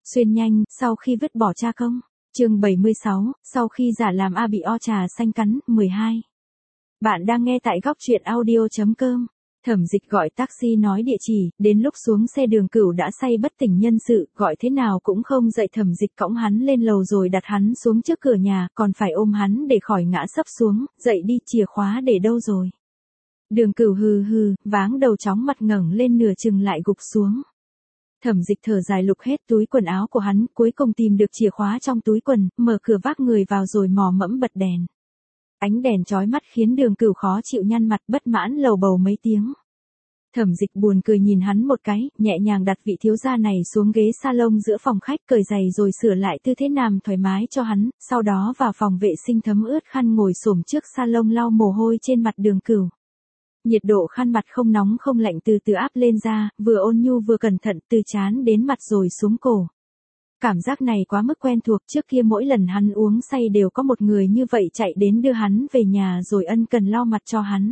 Xuyên nhanh, sau khi vứt bỏ cha công. Chương 76, sau khi giả làm A bị o trà xanh cắn, 12. Bạn đang nghe tại góc truyện audio.com. Thẩm Dịch gọi taxi nói địa chỉ, đến lúc xuống xe Đường Cửu đã say bất tỉnh nhân sự, gọi thế nào cũng không dậy. Thẩm Dịch cõng hắn lên lầu rồi đặt hắn xuống trước cửa nhà, còn phải ôm hắn để khỏi ngã sấp xuống, dậy đi, chìa khóa để đâu rồi. Đường Cửu hừ hừ, váng đầu chóng mặt ngẩng lên nửa chừng lại gục xuống. Thẩm Dịch thở dài lục hết túi quần áo của hắn, cuối cùng tìm được chìa khóa trong túi quần, mở cửa vác người vào rồi mò mẫm bật đèn. Ánh đèn chói mắt khiến Đường Cửu khó chịu nhăn mặt bất mãn lầu bầu mấy tiếng. Thẩm Dịch buồn cười nhìn hắn một cái, nhẹ nhàng đặt vị thiếu gia này xuống ghế salon giữa phòng khách, cởi giày rồi sửa lại tư thế nằm thoải mái cho hắn, sau đó vào phòng vệ sinh thấm ướt khăn ngồi xổm trước salon lau mồ hôi trên mặt Đường Cửu. Nhiệt độ khăn mặt không nóng không lạnh từ từ áp lên da, vừa ôn nhu vừa cẩn thận, từ trán đến mặt rồi xuống cổ. Cảm giác này quá mức quen thuộc, trước kia mỗi lần hắn uống say đều có một người như vậy chạy đến đưa hắn về nhà rồi ân cần lau mặt cho hắn.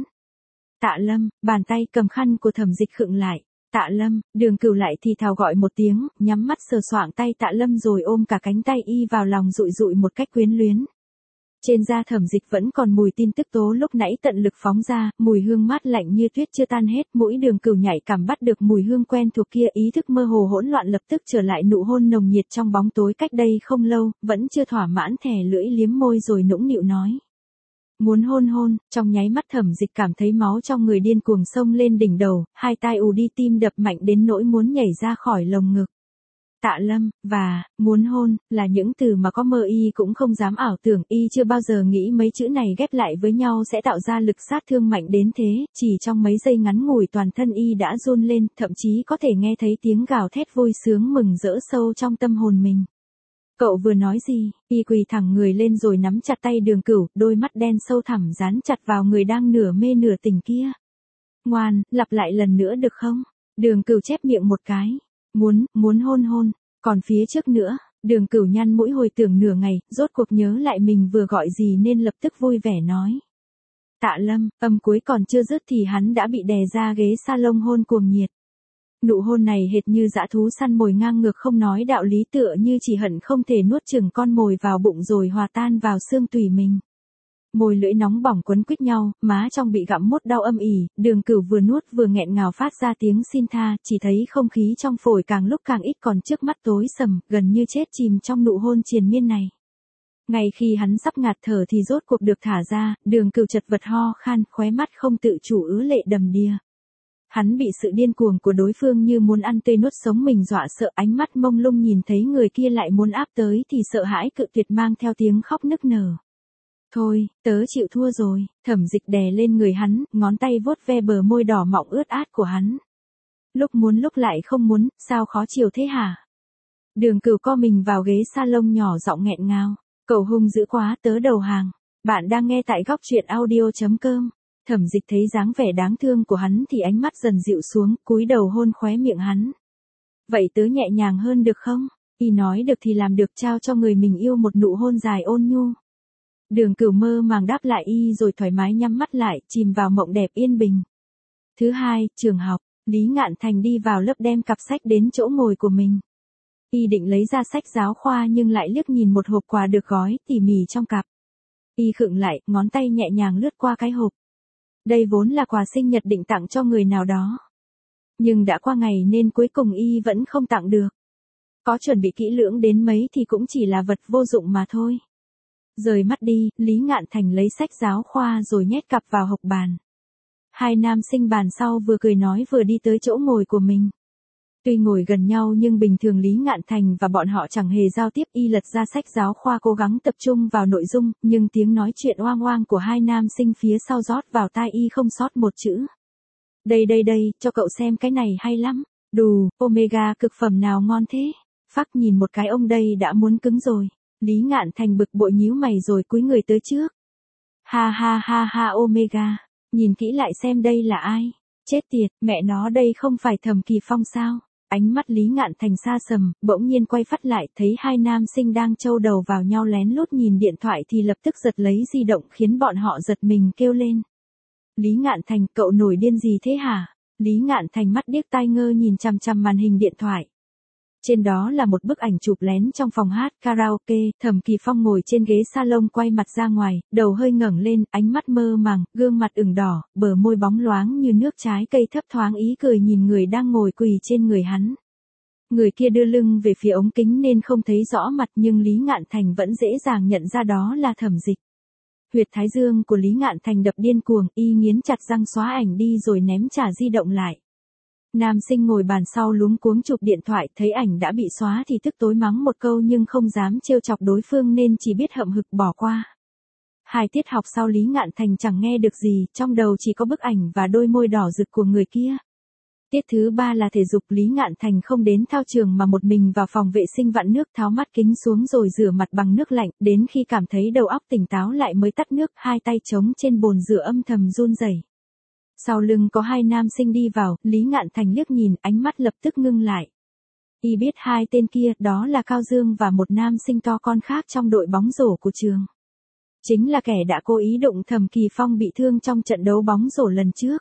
Tạ Lâm, bàn tay cầm khăn của Thẩm Dịch khựng lại. Tạ Lâm, Đường Cửu lại thì thào gọi một tiếng, nhắm mắt sờ soạng tay Tạ Lâm rồi ôm cả cánh tay y vào lòng dụi dụi một cách quyến luyến. Trên da Thẩm Dịch vẫn còn mùi tin tức tố lúc nãy tận lực phóng ra, mùi hương mát lạnh như tuyết chưa tan hết, mũi Đường Cửu nhạy cảm bắt được mùi hương quen thuộc kia, ý thức mơ hồ hỗn loạn lập tức trở lại nụ hôn nồng nhiệt trong bóng tối cách đây không lâu, vẫn chưa thỏa mãn thè lưỡi liếm môi rồi nũng nịu nói. Muốn hôn hôn, trong nháy mắt Thẩm Dịch cảm thấy máu trong người điên cuồng xông lên đỉnh đầu, hai tai ù đi, tim đập mạnh đến nỗi muốn nhảy ra khỏi lồng ngực. Tạ Lâm, và, muốn hôn, là những từ mà có mơ y cũng không dám ảo tưởng, y chưa bao giờ nghĩ mấy chữ này ghép lại với nhau sẽ tạo ra lực sát thương mạnh đến thế, chỉ trong mấy giây ngắn ngủi toàn thân y đã run lên, thậm chí có thể nghe thấy tiếng gào thét vui sướng mừng rỡ sâu trong tâm hồn mình. Cậu vừa nói gì? Y quỳ thẳng người lên rồi nắm chặt tay Đường Cửu, đôi mắt đen sâu thẳm dán chặt vào người đang nửa mê nửa tỉnh kia. Ngoan, lặp lại lần nữa được không? Đường Cửu chép miệng một cái. Muốn hôn hôn. Còn phía trước nữa, Đường Cửu nhăn mũi hồi tưởng nửa ngày, rốt cuộc nhớ lại mình vừa gọi gì nên lập tức vui vẻ nói. Tạ Lâm, âm cuối còn chưa dứt thì hắn đã bị đè ra ghế salon hôn cuồng nhiệt. Nụ hôn này hệt như dã thú săn mồi ngang ngược không nói đạo lý, tựa như chỉ hận không thể nuốt chửng con mồi vào bụng rồi hòa tan vào xương tủy mình. Môi lưỡi nóng bỏng quấn quýt nhau, má trong bị gặm mốt đau âm ỉ, Đường Cửu vừa nuốt vừa nghẹn ngào phát ra tiếng xin tha, chỉ thấy không khí trong phổi càng lúc càng ít, còn trước mắt tối sầm, gần như chết chìm trong nụ hôn triền miên này. Ngay khi hắn sắp ngạt thở thì rốt cuộc được thả ra, Đường Cửu chật vật ho khan, khóe mắt không tự chủ ứa lệ đầm đìa. Hắn bị sự điên cuồng của đối phương như muốn ăn tươi nuốt sống mình dọa sợ, ánh mắt mông lung nhìn thấy người kia lại muốn áp tới thì sợ hãi cự tuyệt mang theo tiếng khóc nức nở. Thôi, tớ chịu thua rồi. Thẩm Dịch đè lên người hắn, ngón tay vuốt ve bờ môi đỏ mọng ướt át của hắn. Lúc muốn lúc lại không muốn, sao khó chịu thế hả? Đường Cửu co mình vào ghế salon nhỏ giọng nghẹn ngào. Cậu hung dữ quá, tớ đầu hàng. Bạn đang nghe tại góc truyện audio.com. Thẩm Dịch thấy dáng vẻ đáng thương của hắn thì ánh mắt dần dịu xuống, cúi đầu hôn khóe miệng hắn. Vậy tớ nhẹ nhàng hơn được không? Y nói được thì làm được, trao cho người mình yêu một nụ hôn dài ôn nhu. Đường Cửu mơ màng đáp lại y rồi thoải mái nhắm mắt lại, chìm vào mộng đẹp yên bình. Thứ hai, trường học, Lý Ngạn Thành đi vào lớp đem cặp sách đến chỗ ngồi của mình. Y định lấy ra sách giáo khoa nhưng lại liếc nhìn một hộp quà được gói tỉ mỉ trong cặp. Y khựng lại, ngón tay nhẹ nhàng lướt qua cái hộp. Đây vốn là quà sinh nhật định tặng cho người nào đó. Nhưng đã qua ngày nên cuối cùng y vẫn không tặng được. Có chuẩn bị kỹ lưỡng đến mấy thì cũng chỉ là vật vô dụng mà thôi. Rời mắt đi, Lý Ngạn Thành lấy sách giáo khoa rồi nhét cặp vào hộc bàn. Hai nam sinh bàn sau vừa cười nói vừa đi tới chỗ ngồi của mình. Tuy ngồi gần nhau nhưng bình thường Lý Ngạn Thành và bọn họ chẳng hề giao tiếp, y lật ra sách giáo khoa cố gắng tập trung vào nội dung, nhưng tiếng nói chuyện oang oang của hai nam sinh phía sau rót vào tai y không sót một chữ. Đây, cho cậu xem cái này hay lắm. Đù, Omega cực phẩm nào ngon thế? Phắc nhìn một cái ông đây đã muốn cứng rồi. Lý Ngạn Thành bực bội nhíu mày rồi cúi người tới trước. Ha Omega, nhìn kỹ lại xem đây là ai? Chết tiệt, mẹ nó đây không phải Thẩm Kỳ Phong sao? Ánh mắt Lý Ngạn Thành xa sầm, bỗng nhiên quay phắt lại, thấy hai nam sinh đang châu đầu vào nhau lén lút nhìn điện thoại thì lập tức giật lấy di động khiến bọn họ giật mình kêu lên. Lý Ngạn Thành, cậu nổi điên gì thế hả? Lý Ngạn Thành mắt điếc tai ngơ nhìn chằm chằm màn hình điện thoại. Trên đó là một bức ảnh chụp lén trong phòng hát karaoke, Thẩm Kỳ Phong ngồi trên ghế salon quay mặt ra ngoài, đầu hơi ngẩng lên, ánh mắt mơ màng, gương mặt ửng đỏ, bờ môi bóng loáng như nước trái cây thấp thoáng ý cười nhìn người đang ngồi quỳ trên người hắn. Người kia đưa lưng về phía ống kính nên không thấy rõ mặt nhưng Lý Ngạn Thành vẫn dễ dàng nhận ra đó là Thẩm Dịch. Huyệt thái dương của Lý Ngạn Thành đập điên cuồng, y nghiến chặt răng xóa ảnh đi rồi ném trả di động lại. Nam sinh ngồi bàn sau luống cuống chụp điện thoại, thấy ảnh đã bị xóa thì tức tối mắng một câu nhưng không dám trêu chọc đối phương nên chỉ biết hậm hực bỏ qua. 2 tiết học sau Lý Ngạn Thành chẳng nghe được gì, trong đầu chỉ có bức ảnh và đôi môi đỏ rực của người kia. Tiết thứ 3 là thể dục, Lý Ngạn Thành không đến thao trường mà một mình vào phòng vệ sinh vặn nước, tháo mắt kính xuống rồi rửa mặt bằng nước lạnh, đến khi cảm thấy đầu óc tỉnh táo lại mới tắt nước, 2 tay chống trên bồn rửa âm thầm run rẩy. Sau lưng có 2 nam sinh đi vào, Lý Ngạn Thành liếc nhìn, ánh mắt lập tức ngưng lại. Y biết 2 tên kia, đó là Cao Dương và một nam sinh to con khác trong đội bóng rổ của trường. Chính là kẻ đã cố ý đụng Thẩm Kỳ Phong bị thương trong trận đấu bóng rổ lần trước.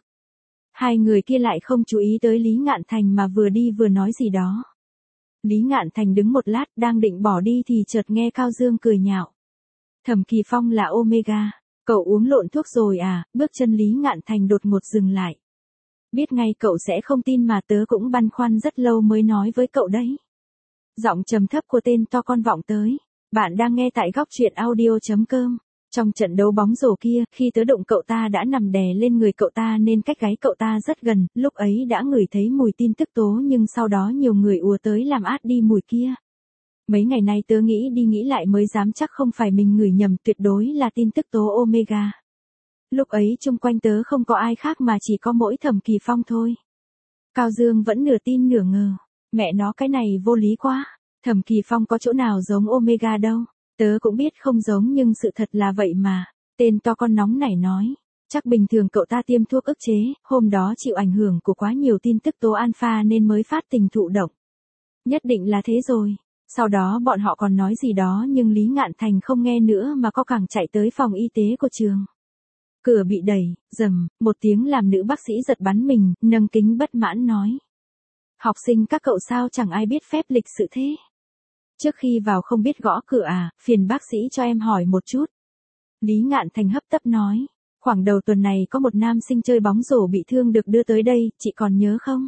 2 người kia lại không chú ý tới Lý Ngạn Thành mà vừa đi vừa nói gì đó. Lý Ngạn Thành đứng một lát đang định bỏ đi thì chợt nghe Cao Dương cười nhạo. Thẩm Kỳ Phong là Omega. Cậu uống lộn thuốc rồi à? Bước chân Lý Ngạn Thành đột ngột dừng lại. Biết ngay cậu sẽ không tin mà tớ cũng băn khoăn rất lâu mới nói với cậu đấy. Giọng trầm thấp của tên to con vọng tới. Bạn đang nghe tại góc truyện audio.com. Trong trận đấu bóng rổ kia, khi tớ đụng cậu ta đã nằm đè lên người cậu ta nên cách gáy cậu ta rất gần, lúc ấy đã ngửi thấy mùi tin tức tố nhưng sau đó nhiều người ùa tới làm át đi mùi kia. Mấy ngày nay tớ nghĩ đi nghĩ lại mới dám chắc không phải mình ngửi nhầm, tuyệt đối là tin tức tố Omega. Lúc ấy chung quanh tớ không có ai khác mà chỉ có mỗi Thẩm Kỳ Phong thôi. Cao Dương vẫn nửa tin nửa ngờ. Mẹ nó cái này vô lý quá. Thẩm Kỳ Phong có chỗ nào giống Omega đâu. Tớ cũng biết không giống nhưng sự thật là vậy mà. Tên to con nóng nảy nói. Chắc bình thường cậu ta tiêm thuốc ức chế, hôm đó chịu ảnh hưởng của quá nhiều tin tức tố alpha nên mới phát tình thụ động. Nhất định là thế rồi. Sau đó bọn họ còn nói gì đó nhưng Lý Ngạn Thành không nghe nữa mà có càng chạy tới phòng y tế của trường. Cửa bị đẩy, rầm, một tiếng làm nữ bác sĩ giật bắn mình, nâng kính bất mãn nói. Học sinh các cậu sao chẳng ai biết phép lịch sự thế. Trước khi vào không biết gõ cửa à, phiền bác sĩ cho em hỏi một chút. Lý Ngạn Thành hấp tấp nói. Khoảng đầu tuần này có một nam sinh chơi bóng rổ bị thương được đưa tới đây, chị còn nhớ không?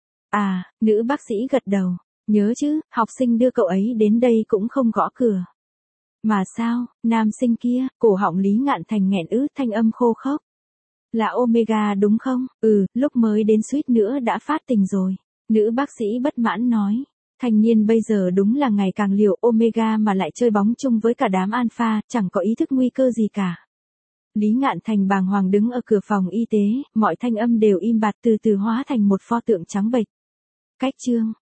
À, nữ bác sĩ gật đầu. Nhớ chứ, học sinh đưa cậu ấy đến đây cũng không gõ cửa. Mà sao, nam sinh kia, cổ họng Lý Ngạn Thành nghẹn ứ, thanh âm khô khốc. Là Omega đúng không? Ừ, lúc mới đến suýt nữa đã phát tình rồi. Nữ bác sĩ bất mãn nói. Thanh niên bây giờ đúng là ngày càng liều, Omega mà lại chơi bóng chung với cả đám alpha, chẳng có ý thức nguy cơ gì cả. Lý Ngạn Thành bàng hoàng đứng ở cửa phòng y tế, mọi thanh âm đều im bặt từ từ hóa thành một pho tượng trắng bệch. Cách chương